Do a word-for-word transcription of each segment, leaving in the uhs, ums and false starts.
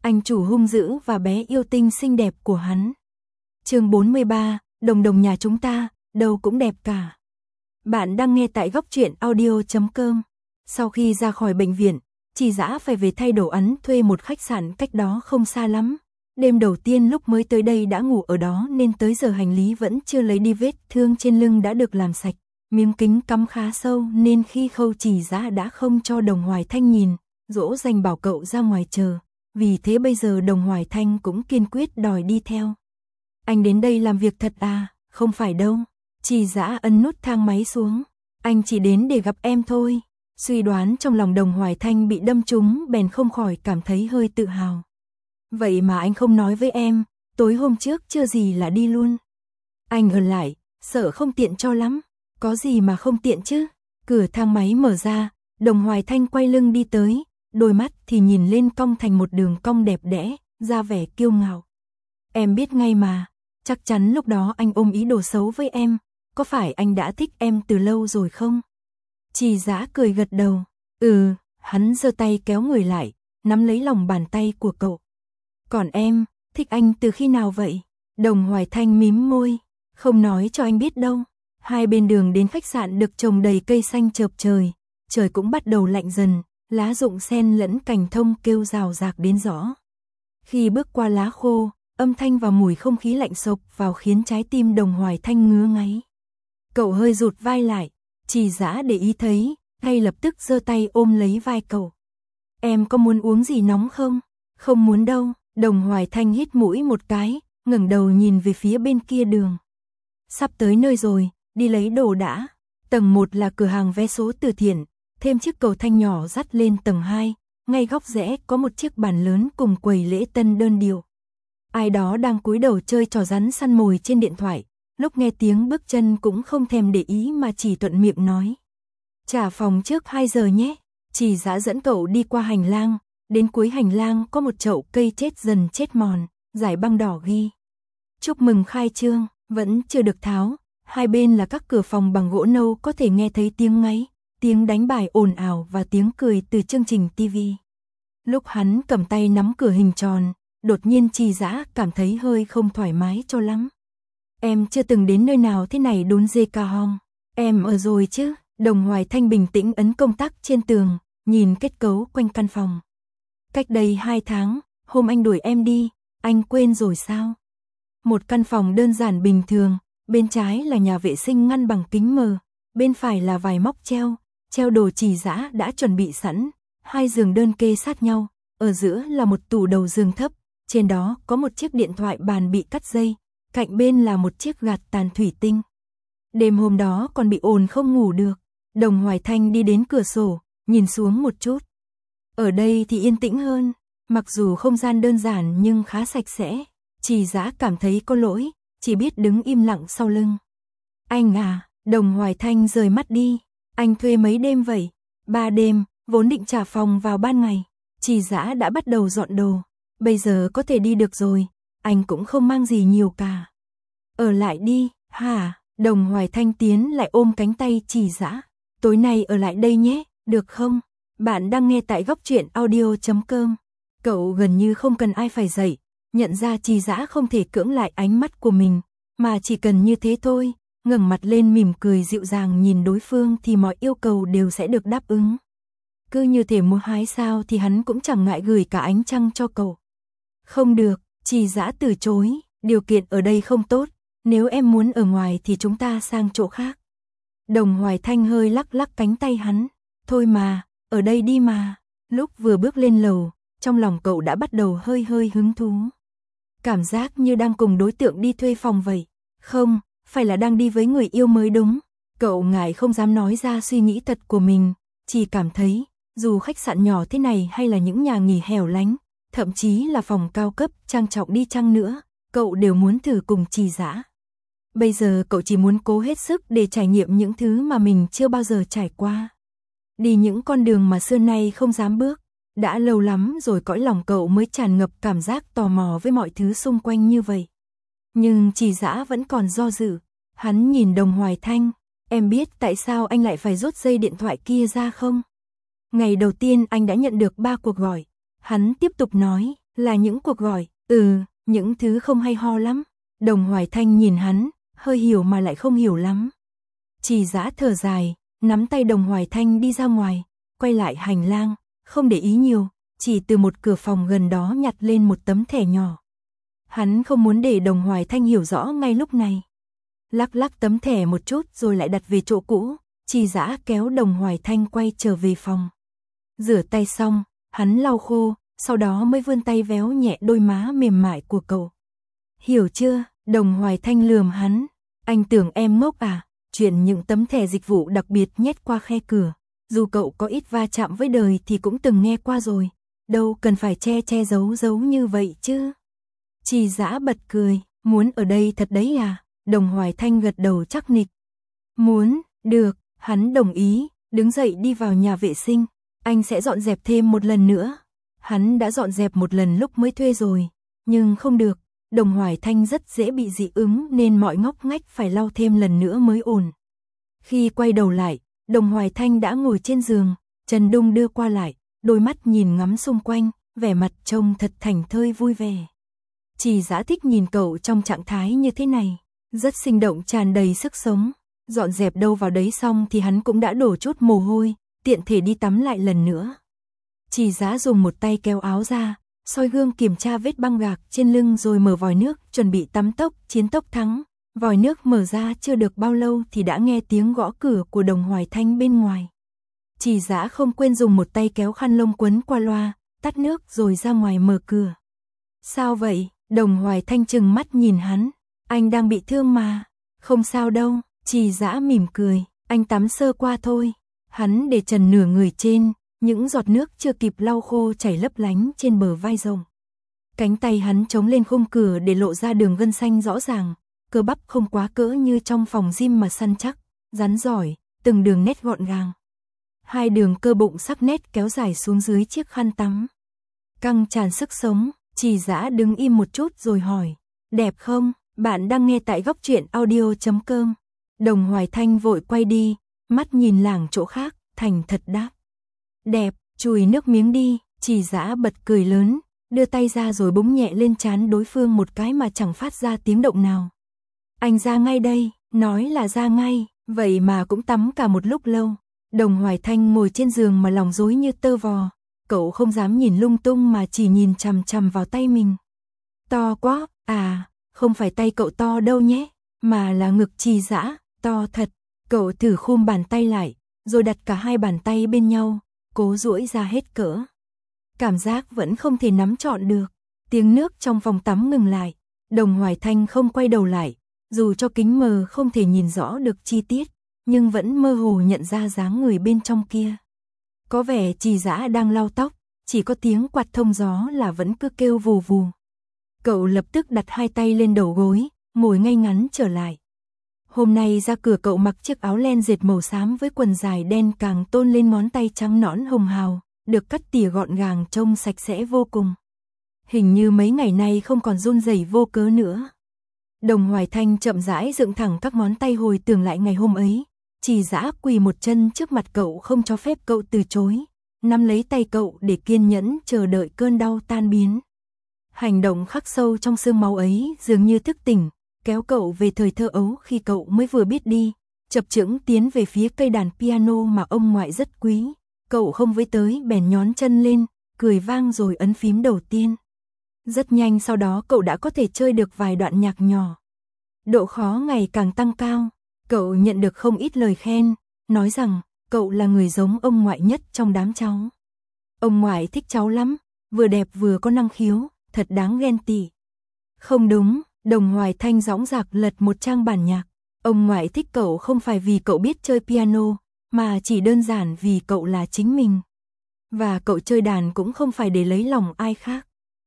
anh chủ hung dữ và bé yêu tinh xinh đẹp của hắn. Chương bốn mươi ba, đồng đồng nhà chúng ta, đâu cũng đẹp cả. Bạn đang nghe tại góc truyện audio chấm com. Sau khi ra khỏi bệnh viện, Trì Dã phải về thay đồ ấn, thuê một khách sạn cách đó không xa lắm. Đêm đầu tiên lúc mới tới đây đã ngủ ở đó nên tới giờ hành lý vẫn chưa lấy đi, vết thương trên lưng đã được làm sạch. Miếng kính cắm khá sâu nên khi khâu Trì Dã đã không cho Đồng Hoài Thanh nhìn, dỗ dành bảo cậu ra ngoài chờ. Vì thế bây giờ Đồng Hoài Thanh cũng kiên quyết đòi đi theo. Anh đến đây làm việc thật à? Không phải đâu. Trì Dã ấn nút thang máy xuống. Anh chỉ đến để gặp em thôi. Suy đoán trong lòng Đồng Hoài Thanh bị đâm trúng bèn không khỏi cảm thấy hơi tự hào. Vậy mà anh không nói với em, tối hôm trước chưa gì là đi luôn. Anh ở lại, sợ không tiện cho lắm. Có gì mà không tiện chứ? Cửa thang máy mở ra, Đồng Hoài Thanh quay lưng đi tới, đôi mắt thì nhìn lên cong thành một đường cong đẹp đẽ, ra vẻ kiêu ngạo. Em biết ngay mà, chắc chắn lúc đó anh ôm ý đồ xấu với em, có phải anh đã thích em từ lâu rồi không? Trì Dã cười gật đầu, ừ, hắn giơ tay kéo người lại, nắm lấy lòng bàn tay của cậu. Còn em, thích anh từ khi nào vậy? Đồng Hoài Thanh mím môi, không nói cho anh biết đâu. Hai bên đường đến khách sạn được trồng đầy cây xanh chợp trời, trời cũng bắt đầu lạnh dần, lá rụng xen lẫn cành thông kêu rào rạc đến rõ. Khi bước qua lá khô, âm thanh và mùi không khí lạnh xộc vào khiến trái tim Đồng Hoài Thanh ngứa ngáy. Cậu hơi rụt vai lại, Trì Dã để ý thấy, ngay lập tức giơ tay ôm lấy vai cậu. Em có muốn uống gì nóng không? Không muốn đâu. Đồng Hoài Thanh hít mũi một cái, ngẩng đầu nhìn về phía bên kia đường. Sắp tới nơi rồi, đi lấy đồ đã. Tầng một là cửa hàng vé số từ thiện, thêm chiếc cầu thang nhỏ dắt lên tầng hai, ngay góc rẽ có một chiếc bàn lớn cùng quầy lễ tân đơn điệu. Ai đó đang cúi đầu chơi trò rắn săn mồi trên điện thoại, lúc nghe tiếng bước chân cũng không thèm để ý mà chỉ thuận miệng nói. Trả phòng trước hai giờ nhé. Trì Dã dẫn cậu đi qua hành lang, đến cuối hành lang có một chậu cây chết dần chết mòn, dải băng đỏ ghi. Chúc mừng khai trương, vẫn chưa được tháo, hai bên là các cửa phòng bằng gỗ nâu, có thể nghe thấy tiếng ngáy, tiếng đánh bài ồn ào và tiếng cười từ chương trình ti vi. Lúc hắn cầm tay nắm cửa hình tròn, đột nhiên Trì Dã cảm thấy hơi không thoải mái cho lắm. Em chưa từng đến nơi nào thế này đốn dê ca hong. Em ở rồi chứ? Đồng Hoài Thanh bình tĩnh ấn công tắc trên tường, nhìn kết cấu quanh căn phòng. Cách đây hai tháng, hôm anh đuổi em đi, anh quên rồi sao? Một căn phòng đơn giản bình thường, bên trái là nhà vệ sinh ngăn bằng kính mờ, bên phải là vài móc treo, treo đồ Trì Dã đã chuẩn bị sẵn, hai giường đơn kê sát nhau, ở giữa là một tủ đầu giường thấp, trên đó có một chiếc điện thoại bàn bị cắt dây, cạnh bên là một chiếc gạt tàn thủy tinh. Đêm hôm đó còn bị ồn không ngủ được, Đồng Hoài Thanh đi đến cửa sổ, nhìn xuống một chút. Ở đây thì yên tĩnh hơn, mặc dù không gian đơn giản nhưng khá sạch sẽ. Trì Dã cảm thấy có lỗi, chỉ biết đứng im lặng sau lưng. Anh à, Đồng Hoài Thanh rời mắt đi. Anh thuê mấy đêm vậy? Ba đêm, vốn định trả phòng vào ban ngày. Trì Dã đã bắt đầu dọn đồ. Bây giờ có thể đi được rồi, anh cũng không mang gì nhiều cả. Ở lại đi, hả? Đồng Hoài Thanh tiến lại ôm cánh tay Trì Dã. Tối nay ở lại đây nhé, được không? Bạn đang nghe tại góc truyện audio chấm com. Cậu gần như không cần ai phải dạy, nhận ra Trì Dã không thể cưỡng lại ánh mắt của mình, mà chỉ cần như thế thôi, ngẩng mặt lên mỉm cười dịu dàng nhìn đối phương thì mọi yêu cầu đều sẽ được đáp ứng. Cứ như thể muốn hái sao thì hắn cũng chẳng ngại gửi cả ánh trăng cho cậu. Không được, Trì Dã từ chối, điều kiện ở đây không tốt, nếu em muốn ở ngoài thì chúng ta sang chỗ khác. Đồng Hoài Thanh hơi lắc lắc cánh tay hắn, thôi mà, ở đây đi mà. Lúc vừa bước lên lầu, trong lòng cậu đã bắt đầu hơi hơi hứng thú. Cảm giác như đang cùng đối tượng đi thuê phòng vậy. Không, phải là đang đi với người yêu mới đúng. Cậu ngại không dám nói ra suy nghĩ thật của mình, chỉ cảm thấy, dù khách sạn nhỏ thế này hay là những nhà nghỉ hẻo lánh, thậm chí là phòng cao cấp trang trọng đi chăng nữa, cậu đều muốn thử cùng Trì Dã. Bây giờ cậu chỉ muốn cố hết sức để trải nghiệm những thứ mà mình chưa bao giờ trải qua. Đi những con đường mà xưa nay không dám bước. Đã lâu lắm rồi cõi lòng cậu mới tràn ngập cảm giác tò mò với mọi thứ xung quanh như vậy. Nhưng Trì Dã vẫn còn do dự. Hắn nhìn Đồng Hoài Thanh, em biết tại sao anh lại phải rút dây điện thoại kia ra không? Ngày đầu tiên anh đã nhận được ba cuộc gọi. Hắn tiếp tục nói, Là những cuộc gọi, ừ, những thứ không hay ho lắm. Đồng Hoài Thanh nhìn hắn, hơi hiểu mà lại không hiểu lắm. Trì Dã thở dài, nắm tay Đồng Hoài Thanh đi ra ngoài, quay lại hành lang, không để ý nhiều, chỉ từ một cửa phòng gần đó nhặt lên một tấm thẻ nhỏ. Hắn không muốn để Đồng Hoài Thanh hiểu rõ ngay lúc này. Lắc lắc tấm thẻ một chút rồi lại đặt về chỗ cũ, Trì Dã kéo Đồng Hoài Thanh quay trở về phòng. Rửa tay xong, hắn lau khô, sau đó mới vươn tay véo nhẹ đôi má mềm mại của cậu. Hiểu chưa? Đồng Hoài Thanh lườm hắn. Anh tưởng em ngốc à? Chuyện những tấm thẻ dịch vụ đặc biệt nhét qua khe cửa. Dù cậu có ít va chạm với đời thì cũng từng nghe qua rồi. Đâu cần phải che che giấu giấu như vậy chứ. Trì Dã bật cười. Muốn ở đây thật đấy à? Đồng Hoài Thanh gật đầu chắc nịch. Muốn, được, hắn đồng ý, đứng dậy đi vào nhà vệ sinh. Anh sẽ dọn dẹp thêm một lần nữa. Hắn đã dọn dẹp một lần lúc mới thuê rồi. Nhưng không được, Đồng Hoài Thanh rất dễ bị dị ứng nên mọi ngóc ngách phải lau thêm lần nữa mới ổn. Khi quay đầu lại, Đồng Hoài Thanh đã ngồi trên giường, chân đung đưa qua lại, đôi mắt nhìn ngắm xung quanh, vẻ mặt trông thật thảnh thơi vui vẻ. Trì Dã thích nhìn cậu trong trạng thái như thế này, rất sinh động tràn đầy sức sống. Dọn dẹp đâu vào đấy xong thì hắn cũng đã đổ chút mồ hôi, tiện thể đi tắm lại lần nữa. Trì Dã dùng một tay kéo áo ra, soi gương kiểm tra vết băng gạc trên lưng rồi mở vòi nước, chuẩn bị tắm tốc, chiến tốc thắng. Vòi nước mở ra chưa được bao lâu thì đã nghe tiếng gõ cửa của Đồng Hoài Thanh bên ngoài. Trì Dã không quên dùng một tay kéo khăn lông quấn qua loa, tắt nước rồi ra ngoài mở cửa. Sao vậy? Đồng Hoài Thanh trừng mắt nhìn hắn. Anh đang bị thương mà. Không sao đâu. Trì Dã mỉm cười. Anh tắm sơ qua thôi. Hắn để trần nửa người trên, những giọt nước chưa kịp lau khô chảy lấp lánh trên bờ vai rộng. Cánh tay hắn chống lên khung cửa để lộ ra đường gân xanh rõ ràng, cơ bắp không quá cỡ như trong phòng gym mà săn chắc, rắn giỏi, từng đường nét gọn gàng. Hai đường cơ bụng sắc nét kéo dài xuống dưới chiếc khăn tắm. Căng tràn sức sống, Trì Dã đứng im một chút rồi hỏi, đẹp không? Bạn đang nghe tại góc truyện audio chấm com. Đồng Hoài Thanh vội quay đi, mắt nhìn lảng chỗ khác, thành thật đáp. Đẹp, chùi nước miếng đi. Trì Dã bật cười lớn, đưa tay ra rồi búng nhẹ lên trán đối phương một cái mà chẳng phát ra tiếng động nào. Anh ra ngay đây, nói là ra ngay, vậy mà cũng tắm cả một lúc lâu. Đồng Hoài Thanh ngồi trên giường mà lòng rối như tơ vò, cậu không dám nhìn lung tung mà chỉ nhìn chằm chằm vào tay mình. To quá, à, không phải tay cậu to đâu nhé, mà là ngực Trì Dã, to thật. Cậu thử khum bàn tay lại, rồi đặt cả hai bàn tay bên nhau, cố duỗi ra hết cỡ. Cảm giác vẫn không thể nắm trọn được. Tiếng nước trong phòng tắm ngừng lại. Đồng Hoài Thanh không quay đầu lại, dù cho kính mờ không thể nhìn rõ được chi tiết, nhưng vẫn mơ hồ nhận ra dáng người bên trong kia. Có vẻ Trì Dã đang lau tóc, chỉ có tiếng quạt thông gió là vẫn cứ kêu vù vù. Cậu lập tức đặt hai tay lên đầu gối, ngồi ngay ngắn trở lại. Hôm nay ra cửa cậu mặc chiếc áo len dệt màu xám với quần dài đen càng tôn lên ngón tay trắng nõn hồng hào, được cắt tỉa gọn gàng trông sạch sẽ vô cùng. Hình như mấy ngày nay không còn run rẩy vô cớ nữa. Đồng Hoài Thanh chậm rãi dựng thẳng các ngón tay hồi tưởng lại ngày hôm ấy. Trì Dã quỳ một chân trước mặt cậu không cho phép cậu từ chối, nắm lấy tay cậu để kiên nhẫn chờ đợi cơn đau tan biến. Hành động khắc sâu trong xương máu ấy dường như thức tỉnh, kéo cậu về thời thơ ấu khi cậu mới vừa biết đi, chập chững tiến về phía cây đàn piano mà ông ngoại rất quý. Cậu không với tới bèn nhón chân lên, cười vang rồi ấn phím đầu tiên. Rất nhanh sau đó cậu đã có thể chơi được vài đoạn nhạc nhỏ. Độ khó ngày càng tăng cao, cậu nhận được không ít lời khen, nói rằng cậu là người giống ông ngoại nhất trong đám cháu. Ông ngoại thích cháu lắm, vừa đẹp vừa có năng khiếu, thật đáng ghen tị. Không đúng, Đồng Hoài Thanh dõng dạc lật một trang bản nhạc. Ông ngoại thích cậu không phải vì cậu biết chơi piano, mà chỉ đơn giản vì cậu là chính mình. Và cậu chơi đàn cũng không phải để lấy lòng ai khác,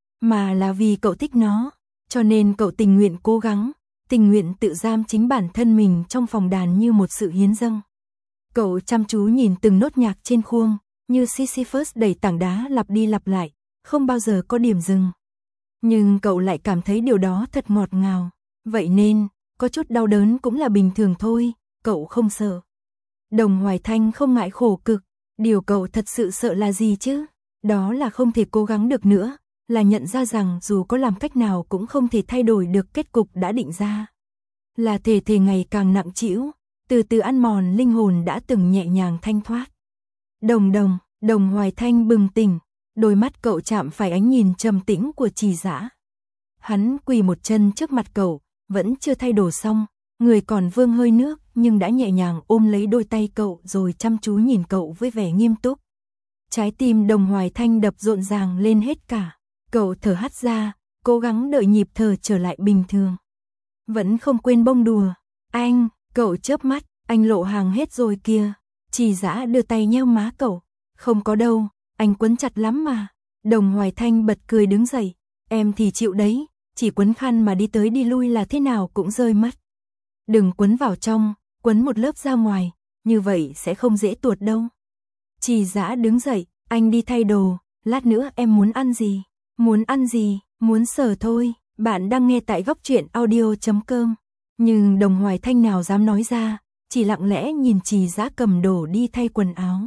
mà là vì cậu thích nó, cho nên cậu tình nguyện cố gắng, tình nguyện tự giam chính bản thân mình trong phòng đàn như một sự hiến dâng. Cậu chăm chú nhìn từng nốt nhạc trên khuôn, như Sisyphus đẩy tảng đá lặp đi lặp lại, không bao giờ có điểm dừng. Nhưng cậu lại cảm thấy điều đó thật ngọt ngào, vậy nên, có chút đau đớn cũng là bình thường thôi, cậu không sợ. Đồng Hoài Thanh không ngại khổ cực, điều cậu thật sự sợ là gì chứ? Đó là không thể cố gắng được nữa, là nhận ra rằng dù có làm cách nào cũng không thể thay đổi được kết cục đã định ra. Là thể thể ngày càng nặng trĩu, từ từ ăn mòn linh hồn đã từng nhẹ nhàng thanh thoát. Đồng đồng, Đồng Hoài Thanh bừng tỉnh, đôi mắt cậu chạm phải ánh nhìn trầm tĩnh của Trì Dã. Hắn quỳ một chân trước mặt cậu, vẫn chưa thay đồ xong, người còn vương hơi nước nhưng đã nhẹ nhàng ôm lấy đôi tay cậu rồi chăm chú nhìn cậu với vẻ nghiêm túc. Trái tim Đồng Hoài Thanh đập rộn ràng lên hết cả, cậu thở hắt ra, cố gắng đợi nhịp thở trở lại bình thường. Vẫn không quên bông đùa, anh, cậu chớp mắt, anh lộ hàng hết rồi kìa. Trì Dã đưa tay nheo má cậu, không có đâu, anh quấn chặt lắm mà. Đồng Hoài Thanh bật cười đứng dậy, em thì chịu đấy, chỉ quấn khăn mà đi tới đi lui là thế nào cũng rơi mất. Đừng quấn vào trong, quấn một lớp ra ngoài, như vậy sẽ không dễ tuột đâu. Trì Dã đứng dậy, anh đi thay đồ, lát nữa em muốn ăn gì? Muốn ăn gì? Muốn sờ thôi. Bạn đang nghe tại góc truyện audio chấm com. Nhưng Đồng Hoài Thanh nào dám nói ra, chỉ lặng lẽ nhìn Trì Dã cầm đồ đi thay quần áo.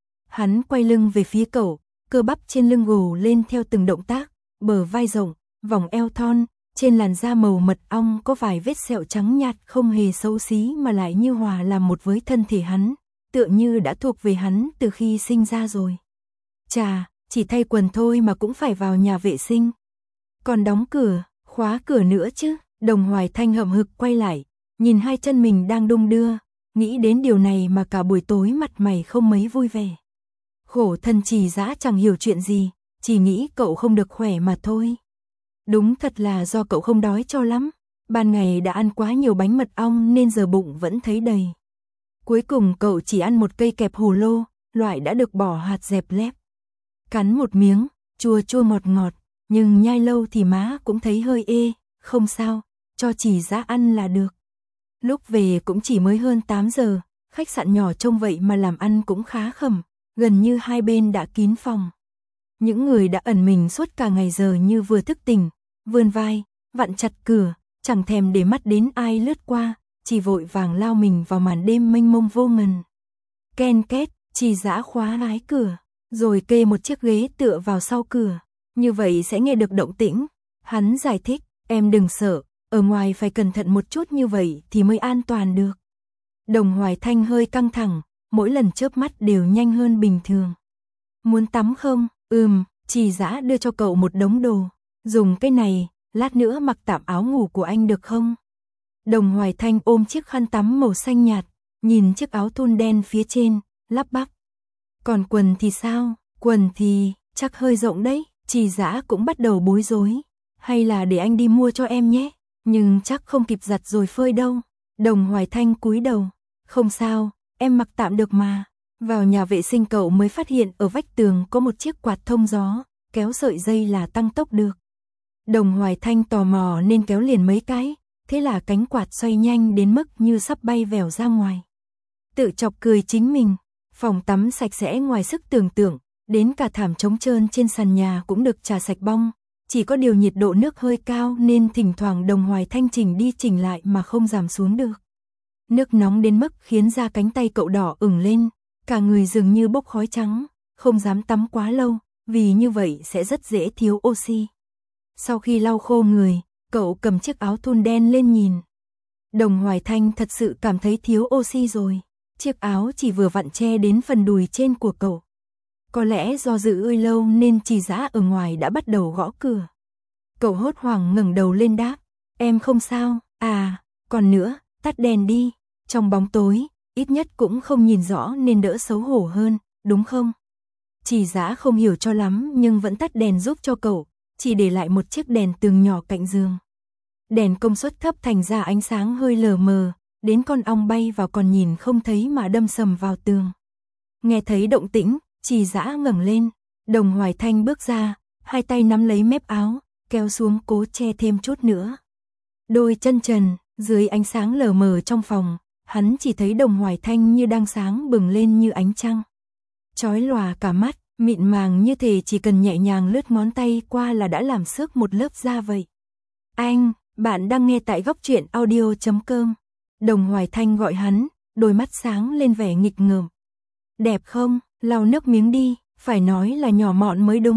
Hắn quay lưng về phía cậu, cơ bắp trên lưng gồ lên theo từng động tác, bờ vai rộng, vòng eo thon, trên làn da màu mật ong có vài vết sẹo trắng nhạt không hề xấu xí mà lại như hòa làm một với thân thể hắn, tựa như đã thuộc về hắn từ khi sinh ra rồi. Chà, chỉ thay quần thôi mà cũng phải vào nhà vệ sinh. Còn đóng cửa, khóa cửa nữa chứ. Đồng Hoài Thanh hậm hực quay lại, nhìn hai chân mình đang đung đưa, nghĩ đến điều này mà cả buổi tối mặt mày không mấy vui vẻ. Khổ thân Trì Dã chẳng hiểu chuyện gì, chỉ nghĩ cậu không được khỏe mà thôi. Đúng thật là do cậu không đói cho lắm, ban ngày đã ăn quá nhiều bánh mật ong nên giờ bụng vẫn thấy đầy. Cuối cùng cậu chỉ ăn một cây kẹp hồ lô, loại đã được bỏ hạt dẹp lép. Cắn một miếng, chua chua ngọt ngọt, nhưng nhai lâu thì má cũng thấy hơi ê, không sao, cho Trì Dã ăn là được. Lúc về cũng chỉ mới hơn tám giờ, khách sạn nhỏ trông vậy mà làm ăn cũng khá khẩm, gần như hai bên đã kín phòng. Những người đã ẩn mình suốt cả ngày giờ như vừa thức tỉnh, vươn vai, vặn chặt cửa, chẳng thèm để mắt đến ai lướt qua, chỉ vội vàng lao mình vào màn đêm mênh mông vô ngần. Ken két, Trì Dã khóa lái cửa, rồi kê một chiếc ghế tựa vào sau cửa, như vậy sẽ nghe được động tĩnh. Hắn giải thích, em đừng sợ, ở ngoài phải cẩn thận một chút như vậy thì mới an toàn được. Đồng Hoài Thanh hơi căng thẳng, mỗi lần chớp mắt đều nhanh hơn bình thường. Muốn tắm không? Ừm, Trì Dã đưa cho cậu một đống đồ. Dùng cái này, lát nữa mặc tạm áo ngủ của anh được không? Đồng Hoài Thanh ôm chiếc khăn tắm màu xanh nhạt, nhìn chiếc áo thun đen phía trên, lắp bắp. Còn quần thì sao? Quần thì, chắc hơi rộng đấy. Trì Dã cũng bắt đầu bối rối. Hay là để anh đi mua cho em nhé, nhưng chắc không kịp giặt rồi phơi đâu. Đồng Hoài Thanh cúi đầu, không sao, em mặc tạm được mà. Vào nhà vệ sinh cậu mới phát hiện ở vách tường có một chiếc quạt thông gió, kéo sợi dây là tăng tốc được. Đồng Hoài Thanh tò mò nên kéo liền mấy cái, thế là cánh quạt xoay nhanh đến mức như sắp bay vèo ra ngoài. Tự chọc cười chính mình, phòng tắm sạch sẽ ngoài sức tưởng tượng, đến cả thảm trống trơn trên sàn nhà cũng được chà sạch bong, chỉ có điều nhiệt độ nước hơi cao nên thỉnh thoảng Đồng Hoài Thanh chỉnh đi chỉnh lại mà không giảm xuống được. Nước nóng đến mức khiến da cánh tay cậu đỏ ửng lên, cả người dường như bốc khói trắng, không dám tắm quá lâu, vì như vậy sẽ rất dễ thiếu oxy. Sau khi lau khô người, cậu cầm chiếc áo thun đen lên nhìn. Đồng Hoài Thanh thật sự cảm thấy thiếu oxy rồi, chiếc áo chỉ vừa vặn che đến phần đùi trên của cậu. Có lẽ do dự ơi lâu nên Trì Dã ở ngoài đã bắt đầu gõ cửa. Cậu hốt hoảng ngẩng đầu lên đáp, em không sao, à, còn nữa, tắt đèn đi, trong bóng tối, ít nhất cũng không nhìn rõ nên đỡ xấu hổ hơn, đúng không? Trì Dã không hiểu cho lắm nhưng vẫn tắt đèn giúp cho cậu, chỉ để lại một chiếc đèn tường nhỏ cạnh giường. Đèn công suất thấp thành ra ánh sáng hơi lờ mờ, đến con ong bay vào còn nhìn không thấy mà đâm sầm vào tường. Nghe thấy động tĩnh, Trì Dã ngẩng lên, Đồng Hoài Thanh bước ra, hai tay nắm lấy mép áo, kéo xuống cố che thêm chút nữa. Đôi chân trần, dưới ánh sáng lờ mờ trong phòng, hắn chỉ thấy Đồng Hoài Thanh như đang sáng bừng lên như ánh trăng. Chói lòa cả mắt, mịn màng như thể chỉ cần nhẹ nhàng lướt ngón tay qua là đã làm xước một lớp da vậy. Anh, bạn đang nghe tại góc truyện audio chấm com. Đồng Hoài Thanh gọi hắn, đôi mắt sáng lên vẻ nghịch ngợm. Đẹp không? Lau nước miếng đi, phải nói là nhỏ mọn mới đúng.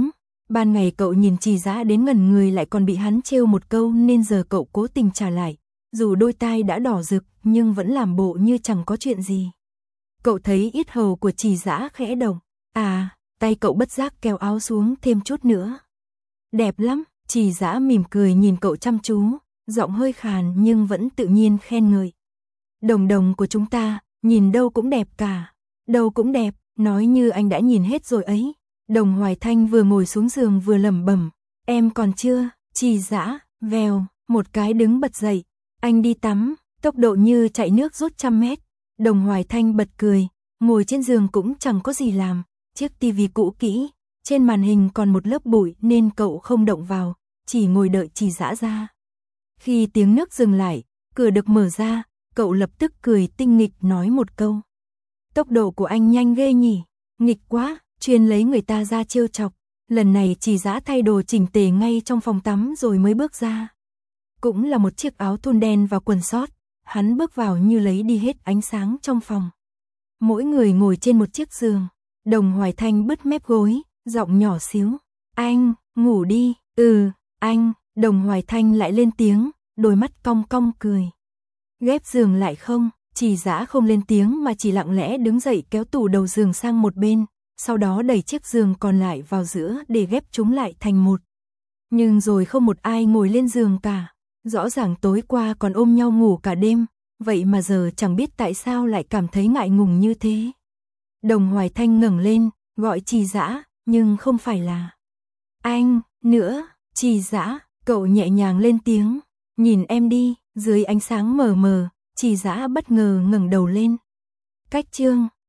Ban ngày cậu nhìn Trì Dã đến ngẩn người lại còn bị hắn trêu một câu nên giờ cậu cố tình trả lại. Dù đôi tai đã đỏ rực nhưng vẫn làm bộ như chẳng có chuyện gì. Cậu thấy yết hầu của Trì Dã khẽ động. À, tay cậu bất giác kéo áo xuống thêm chút nữa. Đẹp lắm, Trì Dã mỉm cười nhìn cậu chăm chú, giọng hơi khàn nhưng vẫn tự nhiên khen ngợi. Đồng đồng của chúng ta, nhìn đâu cũng đẹp cả. Đâu cũng đẹp, nói như anh đã nhìn hết rồi ấy. Đồng Hoài Thanh vừa ngồi xuống giường vừa lẩm bẩm, em còn chưa, Trì Dã, vèo, một cái đứng bật dậy. Anh đi tắm, tốc độ như chạy nước rút trăm mét. Đồng Hoài Thanh bật cười, ngồi trên giường cũng chẳng có gì làm. Chiếc tivi cũ kỹ, trên màn hình còn một lớp bụi nên cậu không động vào, chỉ ngồi đợi Trì Dã ra. Khi tiếng nước dừng lại, cửa được mở ra, cậu lập tức cười tinh nghịch nói một câu. Tốc độ của anh nhanh ghê nhỉ, nghịch quá, chuyên lấy người ta ra trêu chọc. Lần này Trì Dã thay đồ chỉnh tề ngay trong phòng tắm rồi mới bước ra. Cũng là một chiếc áo thun đen và quần sót, hắn bước vào như lấy đi hết ánh sáng trong phòng. Mỗi người ngồi trên một chiếc giường, Đồng Hoài Thanh bứt mép gối, giọng nhỏ xíu. Anh, ngủ đi, ừ, anh, Đồng Hoài Thanh lại lên tiếng, đôi mắt cong cong cười. Ghép giường lại không, Trì Dã không lên tiếng mà chỉ lặng lẽ đứng dậy kéo tủ đầu giường sang một bên, sau đó đẩy chiếc giường còn lại vào giữa để ghép chúng lại thành một. Nhưng rồi không một ai ngồi lên giường cả, rõ ràng tối qua còn ôm nhau ngủ cả đêm, vậy mà giờ chẳng biết tại sao lại cảm thấy ngại ngùng như thế. Đồng Hoài Thanh ngẩng lên, gọi Trì Dã, nhưng không phải là anh, nữa, Trì Dã, cậu nhẹ nhàng lên tiếng, nhìn em đi, dưới ánh sáng mờ mờ, Trì Dã bất ngờ ngẩng đầu lên. Cách chương